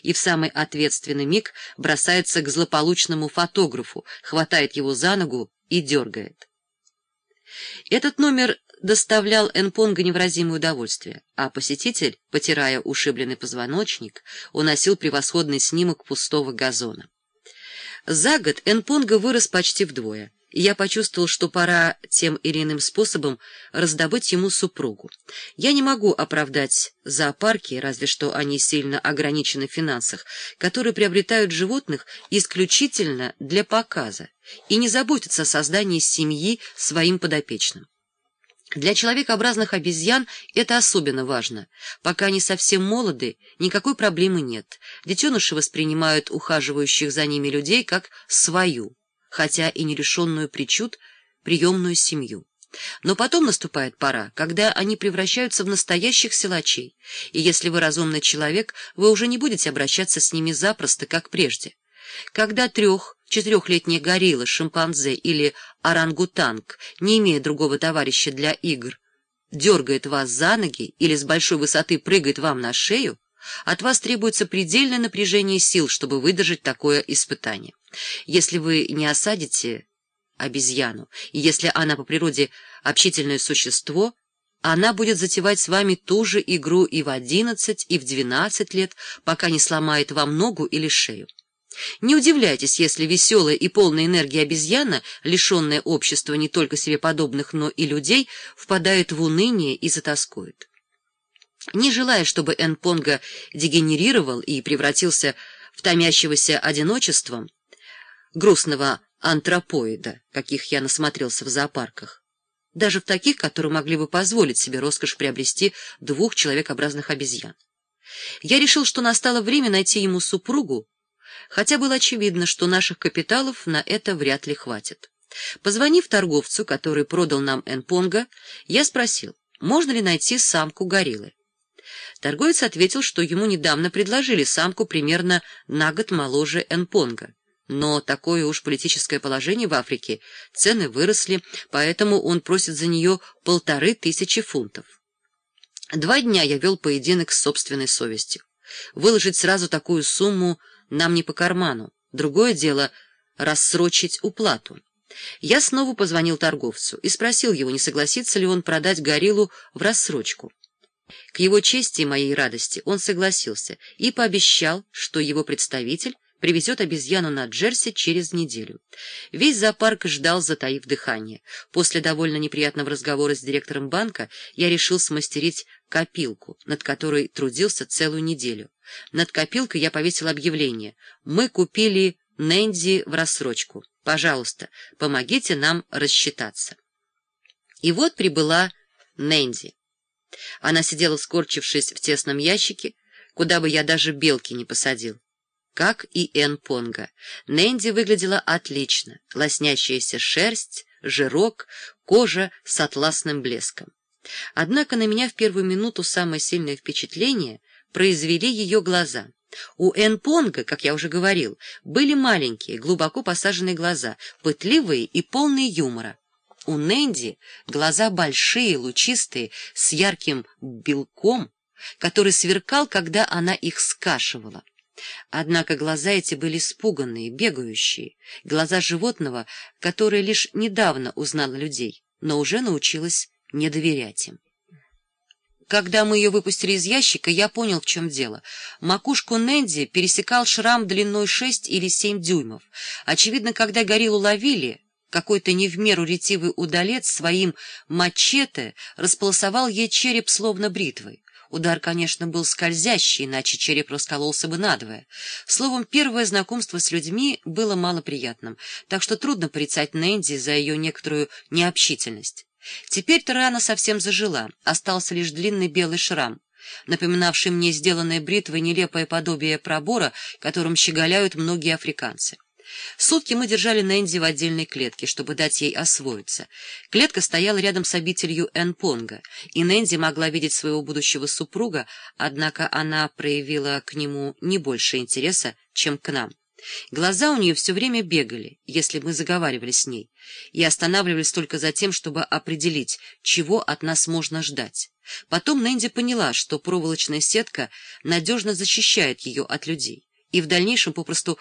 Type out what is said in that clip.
и в самый ответственный миг бросается к злополучному фотографу, хватает его за ногу и дергает. Этот номер доставлял Энпонго невыразимое удовольствие, а посетитель, потирая ушибленный позвоночник, уносил превосходный снимок пустого газона. За год Энпонго вырос почти вдвое, и я почувствовал, что пора тем или иным способом раздобыть ему супругу. Я не могу оправдать зоопарки, разве что они сильно ограничены в финансах, которые приобретают животных исключительно для показа и не заботятся о создании семьи своим подопечным. Для человекообразных обезьян это особенно важно. Пока они совсем молоды, никакой проблемы нет. Детеныши воспринимают ухаживающих за ними людей как свою, хотя и не лишенную причуд, приемную семью. Но потом наступает пора, когда они превращаются в настоящих силачей, и если вы разумный человек, вы уже не будете обращаться с ними запросто, как прежде. Когда 3-4-летняя горилла, шимпанзе или орангутанг, не имея другого товарища для игр, дергает вас за ноги или с большой высоты прыгает вам на шею, от вас требуется предельное напряжение сил, чтобы выдержать такое испытание. Если вы не осадите обезьяну, и если она по природе общительное существо, она будет затевать с вами ту же игру и в 11, и в 12 лет, пока не сломает вам ногу или шею. Не удивляйтесь, если веселая и полная энергии обезьяна, лишенная общества не только себе подобных, но и людей, впадает в уныние и затаскует. Не желая, чтобы Энпонго дегенерировал и превратился в томящегося одиночеством грустного антропоида, каких я насмотрелся в зоопарках, даже в таких, которые могли бы позволить себе роскошь приобрести 2 человекообразных обезьян, я решил, что настало время найти ему супругу, хотя было очевидно, что наших капиталов на это вряд ли хватит. Позвонив торговцу, который продал нам Энпонго, я спросил, можно ли найти самку гориллы. Торговец ответил, что ему недавно предложили самку примерно на год моложе Энпонго. Но такое уж политическое положение в Африке, цены выросли, поэтому он просит за нее 1500 фунтов. 2 дня я вел поединок с собственной совестью. Выложить сразу такую сумму нам не по карману. Другое дело — рассрочить уплату. Я снова позвонил торговцу и спросил его, не согласится ли он продать гориллу в рассрочку. К его чести и моей радости он согласился и пообещал, что его представитель привезет обезьяну на Джерси через неделю. Весь зоопарк ждал, затаив дыхание. После довольно неприятного разговора с директором банка я решил смастерить копилку, над которой трудился целую неделю. Над копилкой я повесил объявление: «Мы купили Нэнди в рассрочку. Пожалуйста, помогите нам рассчитаться». И вот прибыла Нэнди. Она сидела, скорчившись в тесном ящике, куда бы я даже белки не посадил. Как и Энпонго, Нэнди выглядела отлично. Лоснящаяся шерсть, жирок, кожа с атласным блеском. Однако на меня в первую минуту самое сильное впечатление произвели ее глаза. У Энпонго, как я уже говорил, были маленькие, глубоко посаженные глаза, пытливые и полные юмора. У Нэнди глаза большие, лучистые, с ярким белком, который сверкал, когда она их скашивала. Однако глаза эти были испуганные, бегающие, глаза животного, которое лишь недавно узнало людей, но уже научилось не доверять им. Когда мы ее выпустили из ящика, я понял, в чем дело. Макушку Нэнди пересекал шрам длиной 6 или 7 дюймов. Очевидно, когда гориллу ловили, какой-то не в меру ретивый удалец своим мачете располосовал ей череп словно бритвой. Удар, конечно, был скользящий, иначе череп раскололся бы надвое. Словом, первое знакомство с людьми было малоприятным, так что трудно порицать Нэнди за ее некоторую необщительность. Теперь-то рана совсем зажила, остался лишь длинный белый шрам, напоминавший мне сделанное бритвой нелепое подобие пробора, которым щеголяют многие африканцы. Сутки мы держали Нэнди в отдельной клетке, чтобы дать ей освоиться. Клетка стояла рядом с обителью Энпонго, и Нэнди могла видеть своего будущего супруга, однако она проявила к нему не больше интереса, чем к нам. Глаза у нее все время бегали, если мы заговаривали с ней, и останавливались только за тем, чтобы определить, чего от нас можно ждать. Потом Нэнди поняла, что проволочная сетка надежно защищает ее от людей, и в дальнейшем попросту